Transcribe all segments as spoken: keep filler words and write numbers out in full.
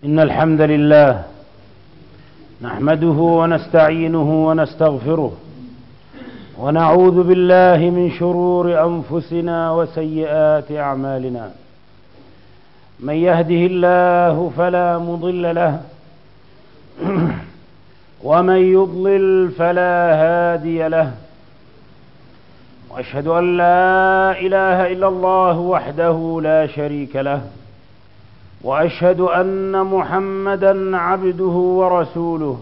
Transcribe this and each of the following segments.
إن الحمد لله نحمده ونستعينه ونستغفره ونعوذ بالله من شرور أنفسنا وسيئات أعمالنا. من يهده الله فلا مضل له ومن يضلل فلا هادي له، وأشهد أن لا إله إلا الله وحده لا شريك له، وأشهد أن محمدا عبده ورسوله.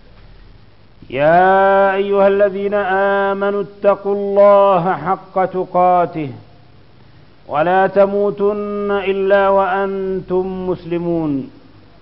يا أيها الذين آمنوا اتقوا الله حق تقاته ولا تموتن إلا وأنتم مسلمون.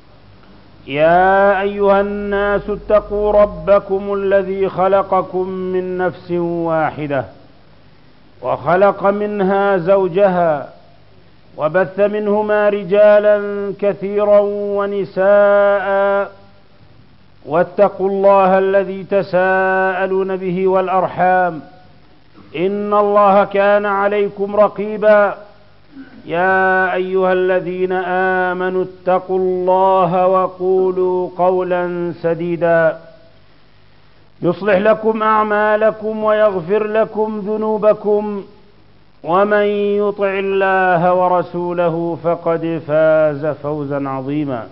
يا أيها الناس اتقوا ربكم الذي خلقكم من نفس واحدة وخلق منها زوجها وبث منهما رجالا كثيرا ونساء، واتقوا الله الذي تساءلون به والأرحام إن الله كان عليكم رقيبا. يا أيها الذين آمنوا اتقوا الله وقولوا قولا سديدا يصلح لكم أعمالكم ويغفر لكم ذنوبكم، ومن يطع الله ورسوله فقد فاز فوزا عظيما.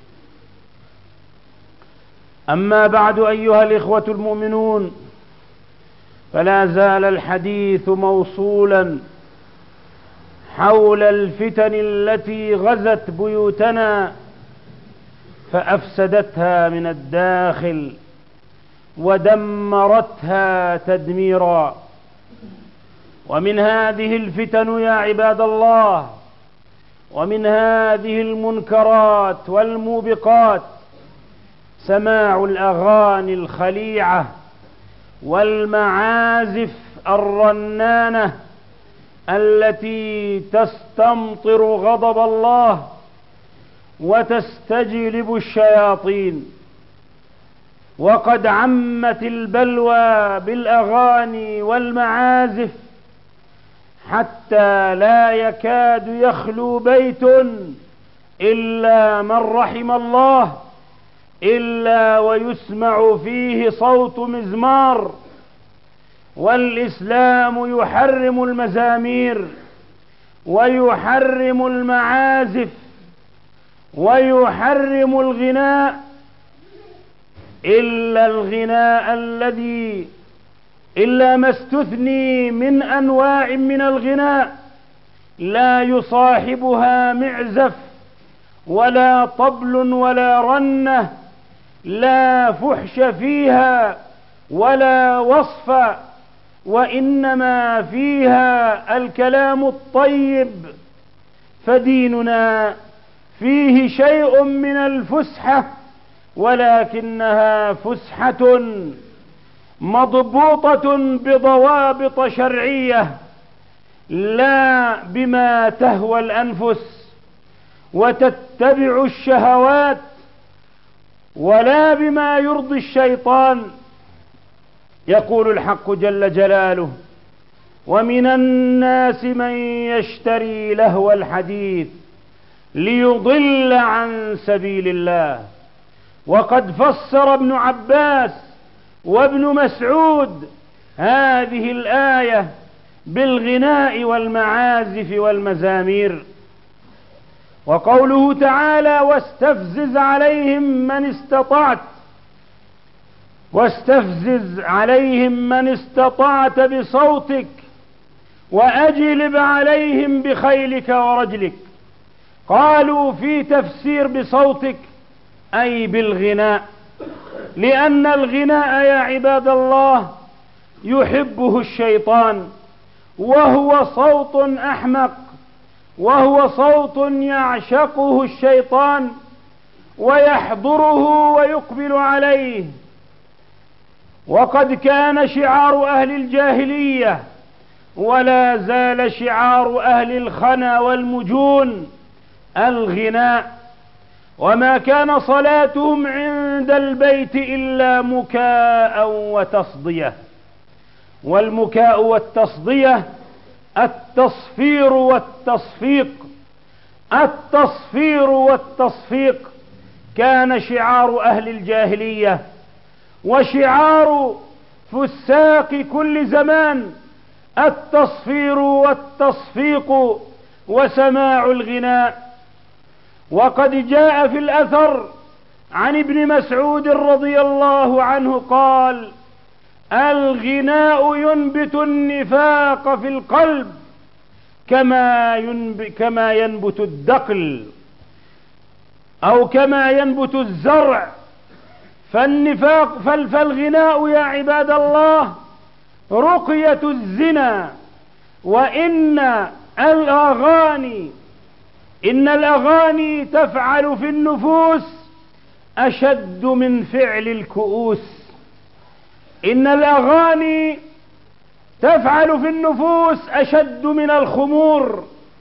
أما بعد أيها الإخوة المؤمنون، فلا زال الحديث موصولا حول الفتن التي غزت بيوتنا فأفسدتها من الداخل ودمرتها تدميرا. ومن هذه الفتن يا عباد الله، ومن هذه المنكرات والموبقات سماع الأغاني الخليعة والمعازف الرنانة التي تستمطر غضب الله وتستجلب الشياطين. وقد عمت البلوى بالأغاني والمعازف حتى لا يكاد يخلو بيت إلا من رحم الله إلا ويسمع فيه صوت مزمار. والإسلام يحرم المزامير ويحرم المعازف ويحرم الغناء، إلا الغناء الذي إلا ما استثني من أنواع من الغناء لا يصاحبها معزف ولا طبل ولا رنة، لا فحش فيها ولا وصف، وإنما فيها الكلام الطيب. فديننا فيه شيء من الفسحة، ولكنها فسحة مضبوطة بضوابط شرعية، لا بما تهوى الأنفس وتتبع الشهوات، ولا بما يرضي الشيطان. يقول الحق جل جلاله: ومن الناس من يشتري لهو الحديث ليضل عن سبيل الله. وقد فسر ابن عباس وابن مسعود هذه الآية بالغناء والمعازف والمزامير. وقوله تعالى: واستفزز عليهم من استطعت واستفزز عليهم من استطعت بصوتك وأجلب عليهم بخيلك ورجلك. قالوا في تفسير بصوتك أي بالغناء، لأن الغناء يا عباد الله يحبه الشيطان، وهو صوت أحمق، وهو صوت يعشقه الشيطان ويحضره ويقبل عليه. وقد كان شعار أهل الجاهلية ولا زال شعار أهل الخنا والمجون الغناء، وما كان صلاتهم عند البيت إلا مكاء وتصدية. والمكاء والتصدية التصفير والتصفيق، التصفير والتصفيق كان شعار أهل الجاهلية وشعار فساق كل زمان التصفير والتصفيق وسماع الغناء. وقد جاء في الأثر عن ابن مسعود رضي الله عنه قال: الغناء ينبت النفاق في القلب كما ينبت, كما ينبت الدقل أو كما ينبت الزرع. فالنفاق فالغناء يا عباد الله رقية الزنا. وإن الأغاني إن الأغاني تفعل في النفوس أشد من فعل الكؤوس. إن الأغاني تفعل في النفوس أشد من الخمور.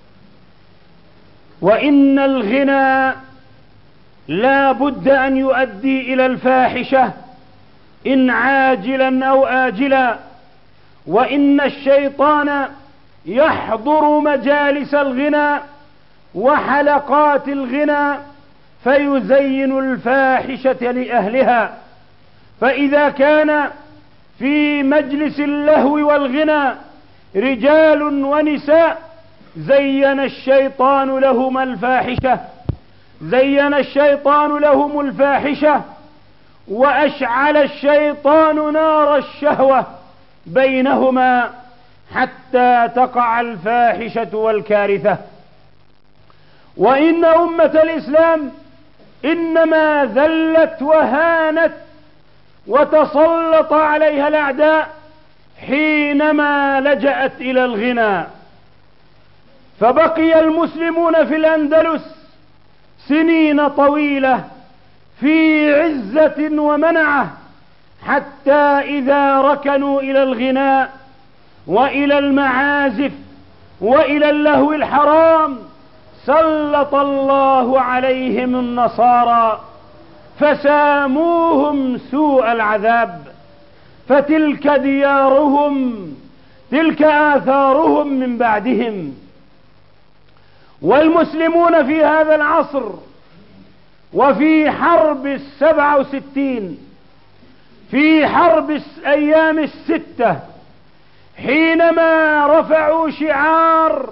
وإن الغنى لا بد أن يؤدي إلى الفاحشة إن عاجلا أو آجلا. وإن الشيطان يحضر مجالس الغنى وحلقات الغنى فيزين الفاحشة لأهلها. فإذا كان في مجلس اللهو والغنى رجال ونساء زين الشيطان لهم الفاحشة زين الشيطان لهم الفاحشة وأشعل الشيطان نار الشهوة بينهما حتى تقع الفاحشة والكارثة. وإن أمة الإسلام إنما ذلت وهانت وتسلط عليها الأعداء حينما لجأت إلى الغنى. فبقي المسلمون في الأندلس سنين طويلة في عزة ومنعة حتى إذا ركنوا إلى الغناء وإلى المعازف وإلى اللهو الحرام سلط الله عليهم النصارى فساموهم سوء العذاب. فتلك ديارهم تلك آثارهم من بعدهم. والمسلمون في هذا العصر وفي حرب السبعة وستين في حرب أيام الستة حينما رفعوا شعار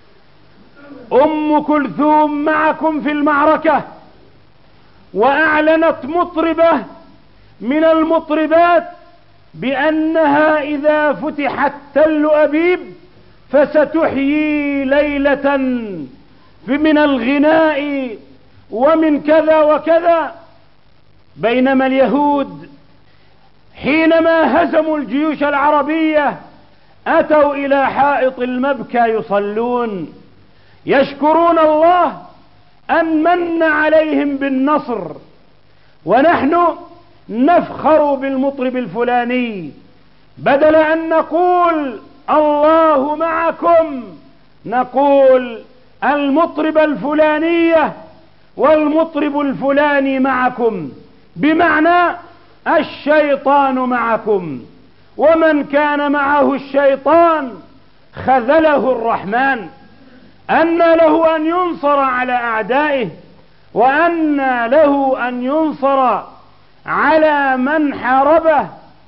أم كلثوم معكم في المعركة، وأعلنت مطربة من المطربات بأنها إذا فتحت تل أبيب فستحيي ليلة من الغناء ومن كذا وكذا. بينما اليهود حينما هزموا الجيوش العربية أتوا إلى حائط المبكى يصلون يشكرون الله أن من عليهم بالنصر. ونحن نفخر بالمطرب الفلاني بدل أن نقول الله معكم نقول المطرب الفلانية والمطرب الفلاني معكم، بمعنى الشيطان معكم، ومن كان معه الشيطان خذله الرحمن. أن له أن ينصر على أعدائه وأن له أن ينصر على من حاربه.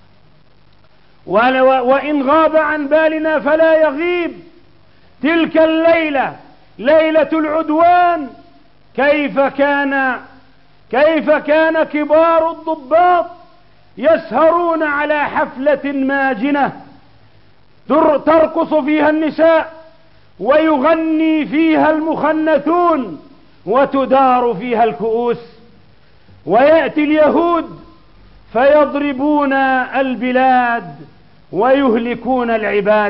وإن غاب عن بالنا فلا يغيب. تلك الليلة ليلة العدوان كيف كان كيف كان كبار الضباط يسهرون على حفلة ماجنة ترقص فيها النساء ويغني فيها المخنثون وتدار فيها الكؤوس، ويأتي اليهود فيضربون البلاد ويهلكون العباد.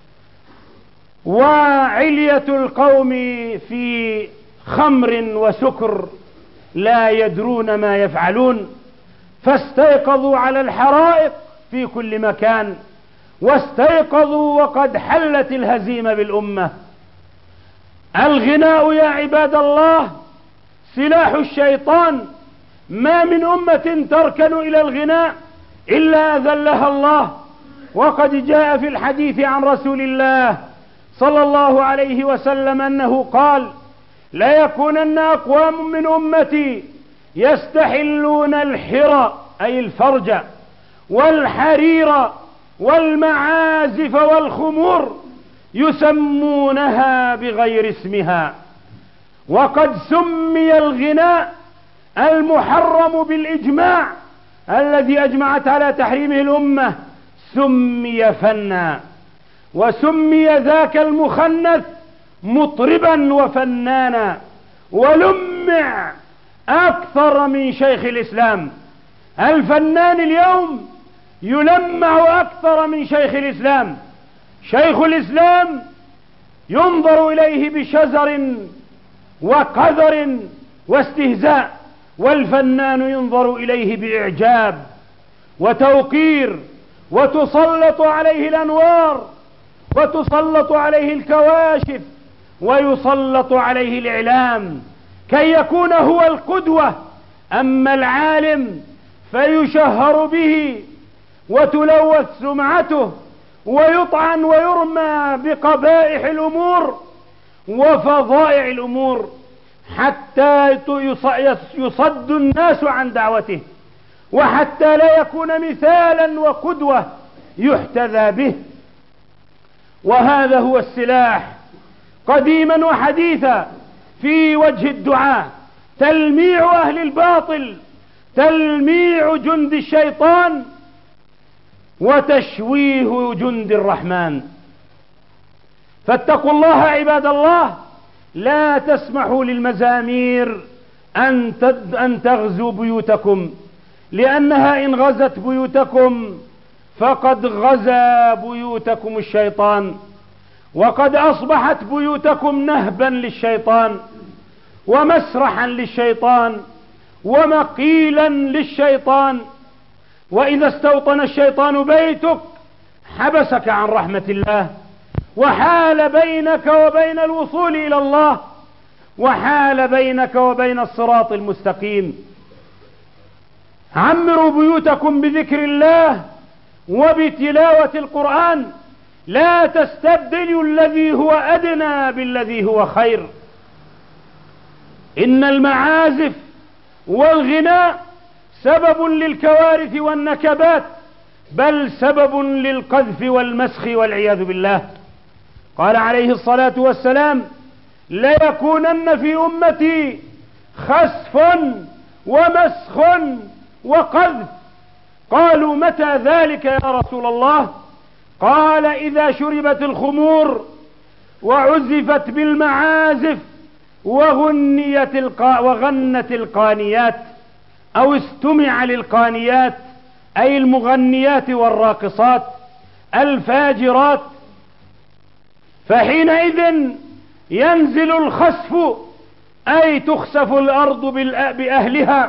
وعلية القوم في خمر وسكر لا يدرون ما يفعلون، فاستيقظوا على الحرائق في كل مكان، واستيقظوا وقد حلت الهزيمة بالأمة. الغناء يا عباد الله سلاح الشيطان. ما من أمة تركن إلى الغناء إلا أذلها الله. وقد جاء في الحديث عن رسول الله صلى الله عليه وسلم أنه قال: لا يكونن أقوام من أمتي يستحلون الحرى أي الفرج والحرير والمعازف والخمور يسمونها بغير اسمها. وقد سمي الغناء المحرم بالإجماع الذي أجمعت على تحريمه الأمة سمي فنا، وسمي ذاك المخنث مطربا وفنانا، ولمع أكثر من شيخ الإسلام. الفنان اليوم يلمع أكثر من شيخ الإسلام. شيخ الإسلام ينظر إليه بشزر وقذر واستهزاء، والفنان ينظر إليه بإعجاب وتوقير، وتسلط عليه الأنوار، وتسلط عليه الكواشف، ويسلط عليه الإعلام كي يكون هو القدوة. أما العالم فيشهر به وتلوث سمعته ويطعن ويرمى بقبائح الأمور وفظائع الأمور حتى يصد الناس عن دعوته، وحتى لا يكون مثالا وقدوة يحتذى به. وهذا هو السلاح قديما وحديثا في وجه الدعاء: تلميع أهل الباطل، تلميع جند الشيطان، وتشويه جند الرحمن. فاتقوا الله عباد الله، لا تسمحوا للمزامير أن أن تغزو بيوتكم، لأنها إن غزت بيوتكم فقد غزا بيوتكم الشيطان، وقد أصبحت بيوتكم نهبا للشيطان ومسرحا للشيطان ومقيلا للشيطان. وإذا استوطن الشيطان بيتك حبسك عن رحمة الله، وحال بينك وبين الوصول إلى الله، وحال بينك وبين الصراط المستقيم. عمروا بيوتكم بذكر الله وبتلاوة القرآن، لا تستبدلوا الذي هو أدنى بالذي هو خير. إن المعازف والغناء سبب للكوارث والنكبات، بل سبب للقذف والمسخ والعياذ بالله. قال عليه الصلاة والسلام: ليكونن في أمتي خسف ومسخ وقذف. قالوا: متى ذلك يا رسول الله؟ قال: إذا شربت الخمور وعزفت بالمعازف وغنيت القا وغنت القانيات، أو استمع للقانيات أي المغنيات والراقصات الفاجرات، فحينئذ ينزل الخسف أي تخسف الأرض بأهلها،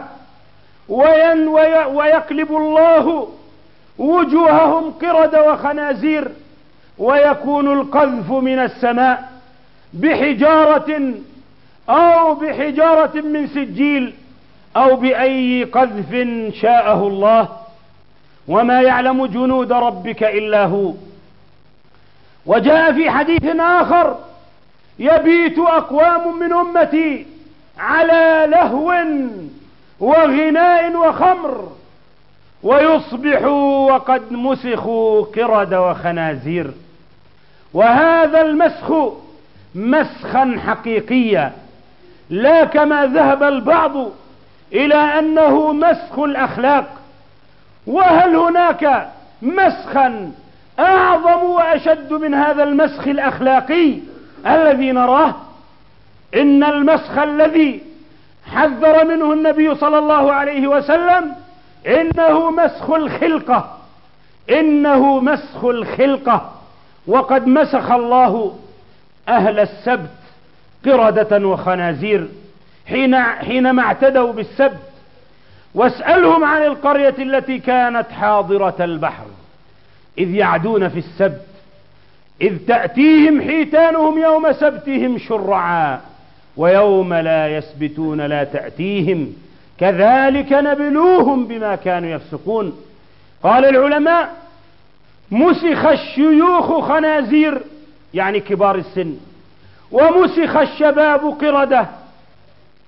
ويقلب الله وجوههم قرد وخنازير، ويكون القذف من السماء بحجارة أو بحجارة من سجيل أو بأي قذف شاءه الله، وما يعلم جنود ربك إلا هو. وجاء في حديث آخر: يبيت أقوام من أمتي على لهو وغناء وخمر، ويصبحوا وقد مسخوا قرد وخنازير. وهذا المسخ مسخا حقيقيا، لا كما ذهب البعض إلى أنه مسخ الأخلاق. وهل هناك مسخا أعظم وأشد من هذا المسخ الأخلاقي الذي نراه؟ إن المسخ الذي حذر منه النبي صلى الله عليه وسلم إنه مسخ الخلقة، إنه مسخ الخلقة. وقد مسخ الله أهل السبت قردة وخنازير حين حينما اعتدوا بالسبت. واسألهم عن القرية التي كانت حاضرة البحر إذ يعدون في السبت إذ تأتيهم حيتانهم يوم سبتهم شرعا ويوم لا يسبتون لا تأتيهم كذلك نبلوهم بما كانوا يفسقون. قال العلماء: مسخ الشيوخ خنازير يعني كبار السن، ومسخ الشباب قردة،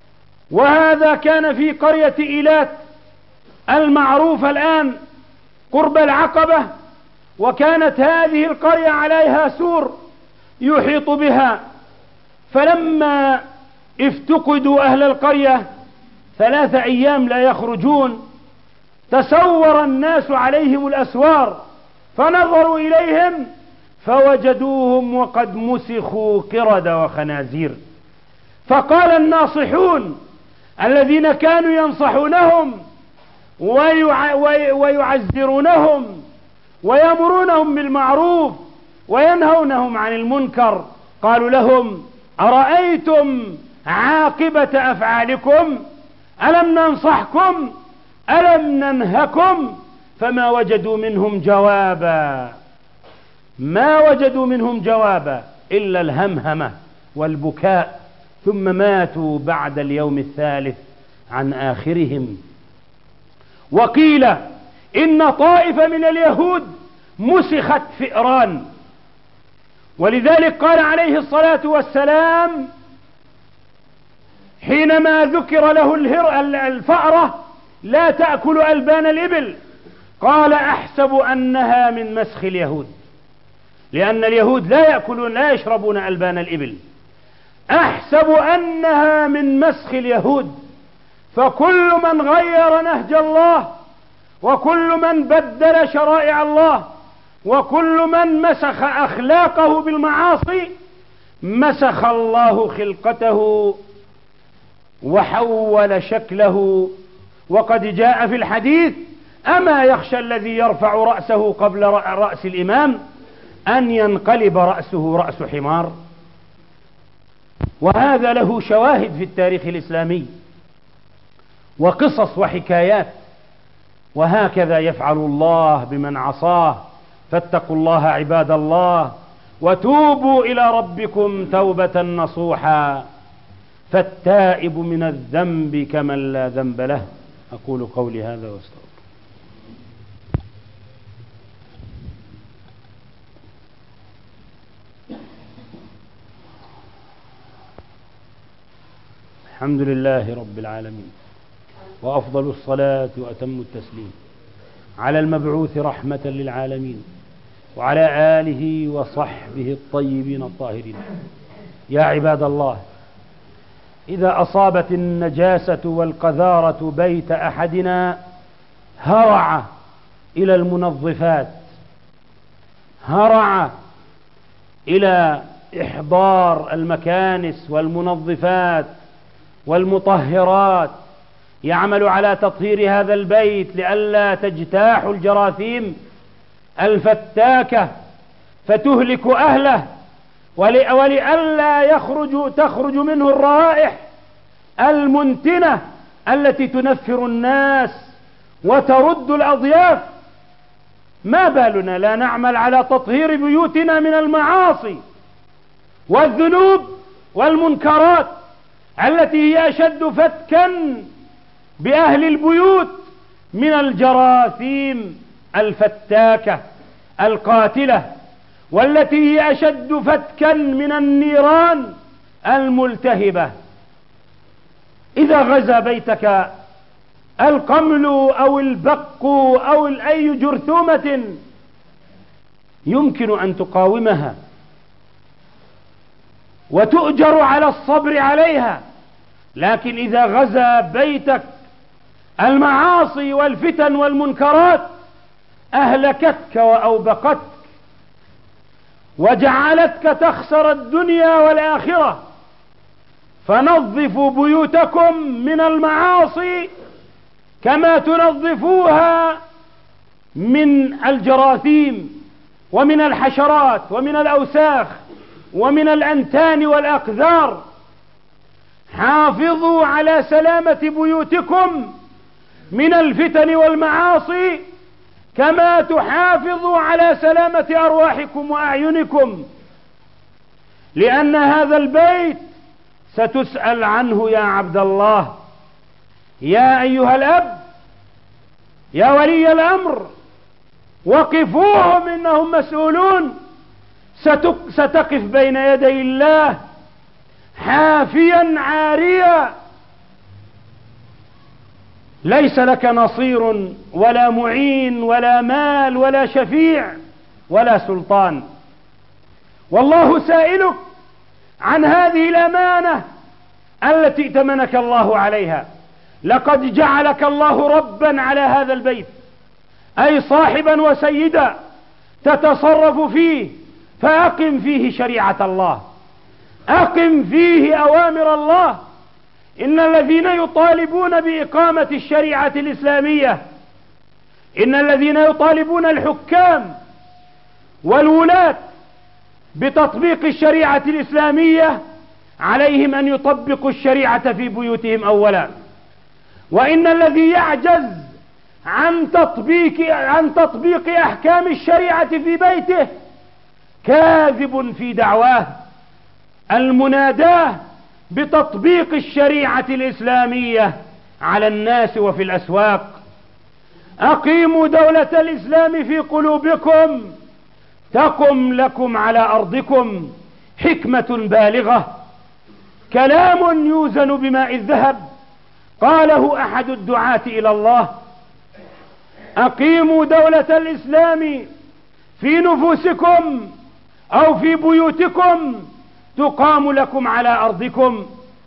وهذا كان في قرية إيلات المعروفة الآن قرب العقبة، وكانت هذه القرية عليها سور يحيط بها. فلما افتقدوا أهل القرية ثلاث أيام لا يخرجون، تسور الناس عليهم الأسوار، فنظروا إليهم فوجدوهم وقد مسخوا قردة وخنازير. فقال الناصحون الذين كانوا ينصحونهم ويع... ويعزرونهم ويأمرونهم بالمعروف وينهونهم عن المنكر، قالوا لهم: أرأيتم عاقبة أفعالكم؟ ألم ننصحكم؟ ألم ننهكم؟ فما وجدوا منهم جوابا، ما وجدوا منهم جوابا إلا الهمهمة والبكاء، ثم ماتوا بعد اليوم الثالث عن آخرهم. وقيل إن طائفة من اليهود مسخت فئران، ولذلك قال عليه الصلاة والسلام حينما ذكر له الفأرة: لا تأكل ألبان الإبل، قال: أحسب أنها من مسخ اليهود، لأن اليهود لا يأكلون لا يشربون ألبان الإبل. أحسب أنها من مسخ اليهود. فكل من غير نهج الله، وكل من بدل شرائع الله، وكل من مسخ أخلاقه بالمعاصي مسخ الله خلقته وحول شكله. وقد جاء في الحديث: أما يخشى الذي يرفع رأسه قبل رأس الإمام أن ينقلب رأسه رأس حمار. وهذا له شواهد في التاريخ الإسلامي وقصص وحكايات. وهكذا يفعل الله بمن عصاه. فاتقوا الله عباد الله، وتوبوا إلى ربكم توبة نصوحا، فالتائب من الذنب كمن لا ذنب له. أقول قولي هذا واستغفر. الحمد لله رب العالمين، وأفضل الصلاة وأتم التسليم على المبعوث رحمة للعالمين، وعلى آله وصحبه الطيبين الطاهرين. يا عباد الله، إذا أصابت النجاسة والقذارة بيت أحدنا هرع إلى المنظفات، هرع إلى إحضار المكانس والمنظفات والمطهرات، يعمل على تطهير هذا البيت لئلا تجتاح الجراثيم الفتاكة فتهلك أهله، ولئلا يخرج تخرج منه الروائح المنتنة التي تنفر الناس وترد الأضياف. ما بالنا لا نعمل على تطهير بيوتنا من المعاصي والذنوب والمنكرات التي هي أشد فتكا بأهل البيوت من الجراثيم الفتاكة القاتلة، والتي هي أشد فتكا من النيران الملتهبة. إذا غزا بيتك القمل أو البق أو أي جرثومة يمكن أن تقاومها وتؤجر على الصبر عليها، لكن إذا غزا بيتك المعاصي والفتن والمنكرات أهلكتك وأوبقتك وجعلتك تخسر الدنيا والآخرة. فنظفوا بيوتكم من المعاصي كما تنظفوها من الجراثيم ومن الحشرات ومن الأوساخ ومن الأنتان والأقذار. حافظوا على سلامة بيوتكم من الفتن والمعاصي كما تحافظوا على سلامة أرواحكم وأعينكم، لأن هذا البيت ستسأل عنه يا عبد الله. يا أيها الأب، يا ولي الأمر، وقفوهم إنهم مسؤولون. ستقف بين يدي الله حافيا عاريا ليس لك نصير ولا معين ولا مال ولا شفيع ولا سلطان. والله سائلك عن هذه الأمانة التي ائتمنك الله عليها. لقد جعلك الله ربا على هذا البيت، أي صاحبا وسيدا تتصرف فيه، فأقم فيه شريعة الله، أقم فيه أوامر الله. إن الذين يطالبون بإقامة الشريعة الإسلامية، إن الذين يطالبون الحكام والولاة بتطبيق الشريعة الإسلامية عليهم أن يطبقوا الشريعة في بيوتهم أولا. وإن الذي يعجز عن تطبيق عن تطبيق أحكام الشريعة في بيته كاذب في دعواه. المناداة بتطبيق الشريعة الإسلامية على الناس وفي الأسواق. أقيموا دولة الإسلام في قلوبكم تقم لكم على أرضكم. حكمة بالغة، كلام يوزن بماء الذهب، قاله أحد الدعاة إلى الله. أقيموا دولة الإسلام في نفوسكم أو في بيوتكم تقام لكم على أرضكم.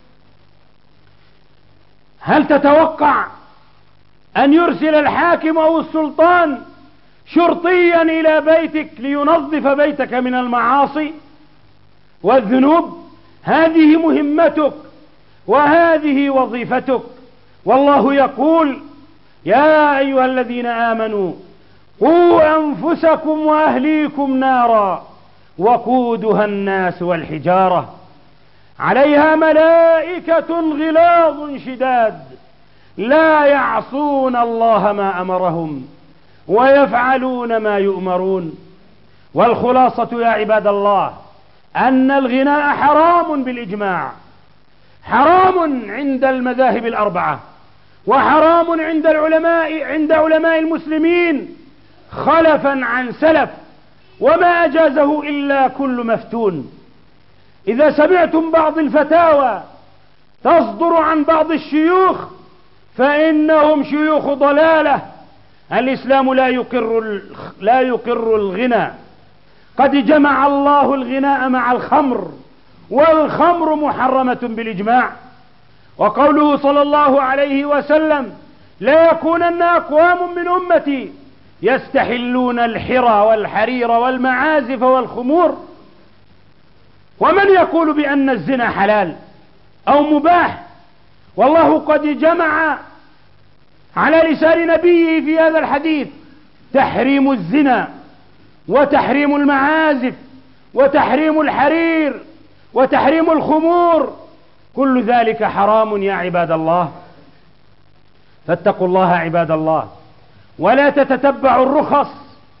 هل تتوقع أن يرسل الحاكم أو السلطان شرطيا إلى بيتك لينظف بيتك من المعاصي والذنوب؟ هذه مهمتك وهذه وظيفتك. والله يقول: يا أيها الذين آمنوا قوا أنفسكم وأهليكم نارا وقودها الناس والحجارة عليها ملائكة غلاظ شداد لا يعصون الله ما أمرهم ويفعلون ما يؤمرون. والخلاصة يا عباد الله أن الغناء حرام بالإجماع، حرام عند المذاهب الأربعة، وحرام عند العلماء عند علماء المسلمين خلفا عن سلف، وما أجازه إلا كل مفتون. إذا سمعتم بعض الفتاوى تصدر عن بعض الشيوخ فإنهم شيوخ ضلالة. الإسلام لا يقر لا يقر الغنى. قد جمع الله الغناء مع الخمر، والخمر محرمة بالإجماع. وقوله صلى الله عليه وسلم: لا يكونن أقوام من أمتي يستحلون الحرى والحرير والمعازف والخمور. ومن يقول بأن الزنا حلال أو مباح؟ والله قد جمع على لسان نبيه في هذا الحديث تحريم الزنا وتحريم المعازف وتحريم الحرير وتحريم الخمور. كل ذلك حرام يا عباد الله. فاتقوا الله عباد الله ولا تتتبعوا الرخص.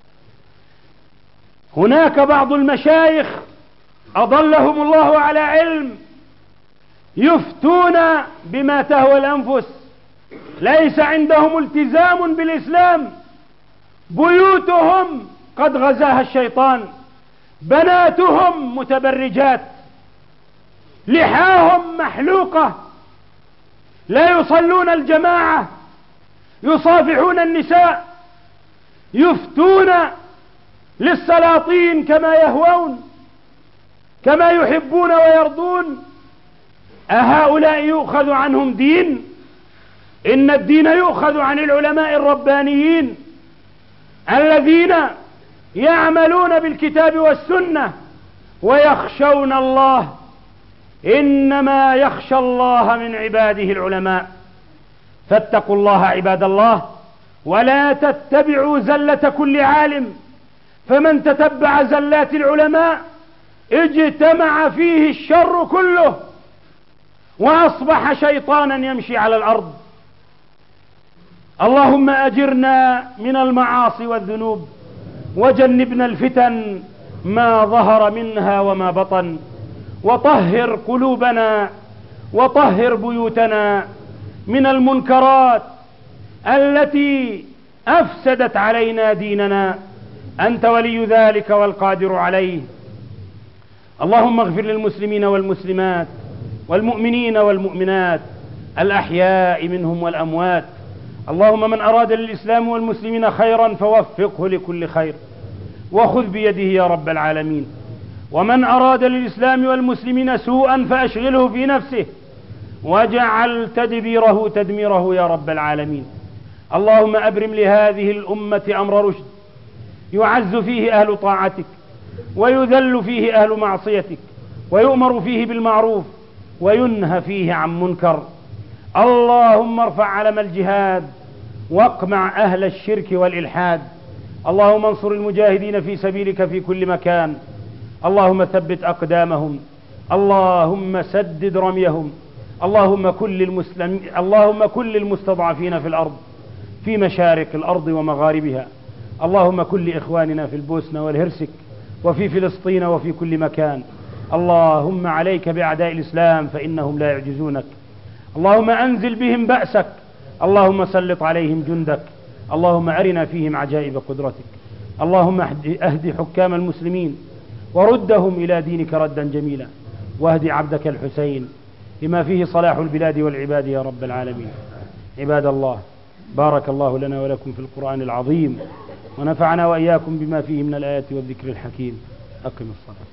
هناك بعض المشايخ أضلهم الله على علم يفتون بما تهوى الأنفس، ليس عندهم التزام بالإسلام. بيوتهم قد غزاها الشيطان، بناتهم متبرجات، لحاهم محلوقة، لا يصلون الجماعة، يصافحون النساء، يفتون للسلاطين كما يهوون، كما يحبون ويرضون. أهؤلاء يؤخذ عنهم دين؟ إن الدين يؤخذ عن العلماء الربانيين الذين يعملون بالكتاب والسنة ويخشون الله. إنما يخشى الله من عباده العلماء. فاتقوا الله عباد الله ولا تتبعوا زلة كل عالم، فمن تتبع زلات العلماء اجتمع فيه الشر كله وأصبح شيطانا يمشي على الأرض. اللهم أجرنا من المعاصي والذنوب وجنبنا الفتن ما ظهر منها وما بطن، وطهر قلوبنا وطهر بيوتنا من المنكرات التي أفسدت علينا ديننا. أنت ولي ذلك والقادر عليه. اللهم اغفر للمسلمين والمسلمات والمؤمنين والمؤمنات الأحياء منهم والأموات، اللهم من أراد للإسلام والمسلمين خيرا فوفقه لكل خير وخذ بيده يا رب العالمين، ومن أراد للإسلام والمسلمين سوءا فأشغله في نفسه واجعل تدبيره تدميره يا رب العالمين. اللهم أبرم لهذه الأمة أمر رشد يعز فيه أهل طاعتك ويذل فيه أهل معصيتك ويؤمر فيه بالمعروف وينهى فيه عن منكر. اللهم ارفع علم الجهاد واقمع أهل الشرك والإلحاد. اللهم انصر المجاهدين في سبيلك في كل مكان. اللهم ثبت أقدامهم، اللهم سدد رميهم. اللهم كل المسلم اللهم كل المستضعفين في الأرض في مشارق الأرض ومغاربها. اللهم كل إخواننا في البوسنة والهرسك وفي فلسطين وفي كل مكان. اللهم عليك بأعداء الإسلام فإنهم لا يعجزونك. اللهم أنزل بهم بأسك، اللهم سلط عليهم جندك. اللهم أرنا فيهم عجائب قدرتك. اللهم أهد حكام المسلمين وردهم إلى دينك ردا جميلا، واهد عبدك الحسين بما فيه صلاح البلاد والعباد يا رب العالمين. عباد الله، بارك الله لنا ولكم في القرآن العظيم، ونفعنا وإياكم بما فيه من الآيات والذكر الحكيم. أقم الصلاة.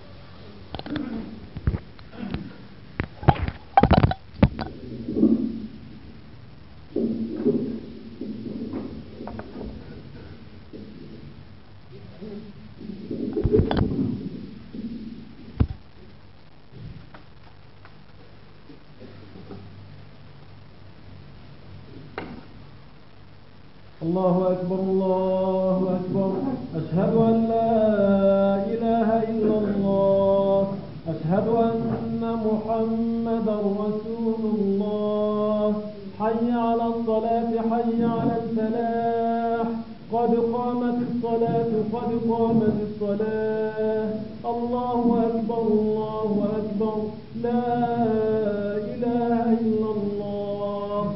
الله أكبر الله أكبر، أشهد أن لا إله إلا الله، أشهد أن محمدا رسول الله. حي على الصلاة حي على الفلاح، قد قامت الصلاة قد قامت الصلاة. الله أكبر الله أكبر، لا إله إلا الله.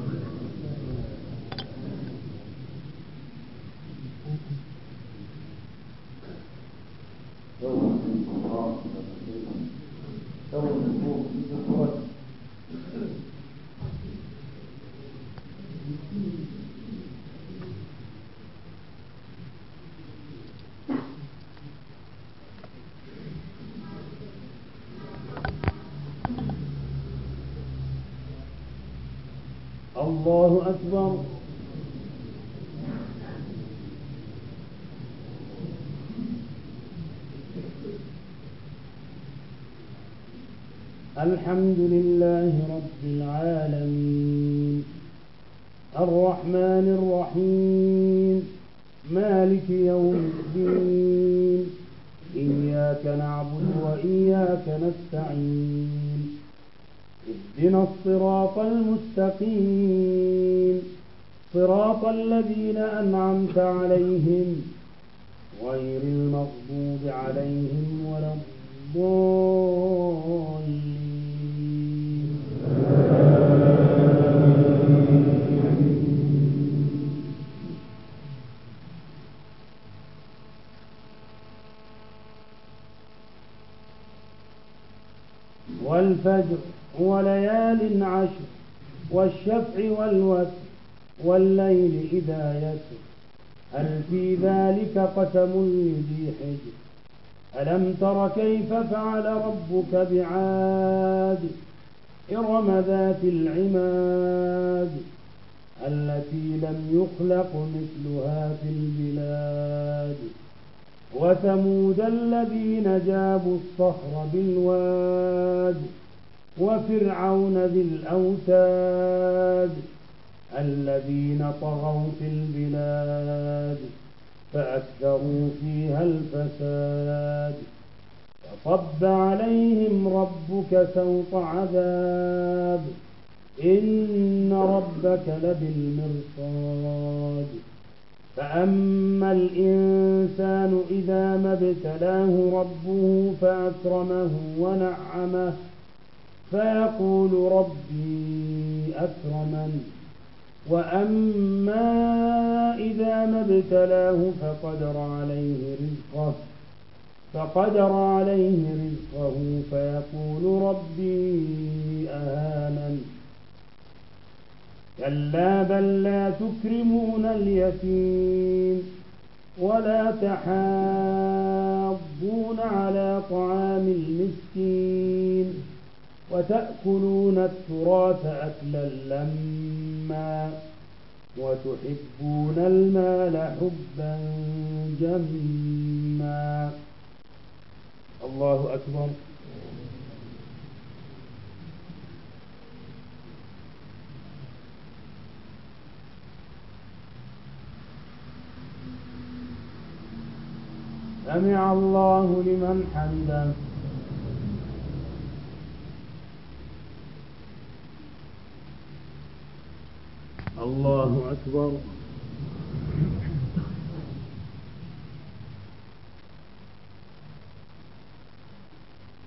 الله أكبر. الحمد لله رب العالمين، الرحمن الرحيم، مالك يوم الدين. إياك نعبد وإياك نستعين، اهدنا الصراط المستقيم، صراط الذين أنعمت عليهم غير المغضوب عليهم ولا الضالين. والفجر وليال عشر والشفع والوتر والليل إذا يسر هل في ذلك قسم لذي حجر ألم تر كيف فعل ربك بعاد إرم ذات العماد التي لم يخلق مثلها في البلاد وثمود الذين جابوا الصخر بالواد وفرعون ذي الأوتاد الذين طغوا في البلاد فأكثروا فيها الفساد فصب عليهم ربك سوط عذاب إن ربك لبالمرصاد فأما الإنسان إذا ما ابتلاه ربه فأكرمه ونعمه فيقول ربي أكرمن وأما إذا ما ابتلاه فقدر عليه رزقه فقدر عليه رزقه فيقول ربي أهانن كلا بل لا تكرمون اليتيم ولا تحاضون على طعام المسكين وتأكلون التراث أكلا لما وتحبون المال حبا جما. الله أكبر. سمع الله لمن حمده. الله أكبر.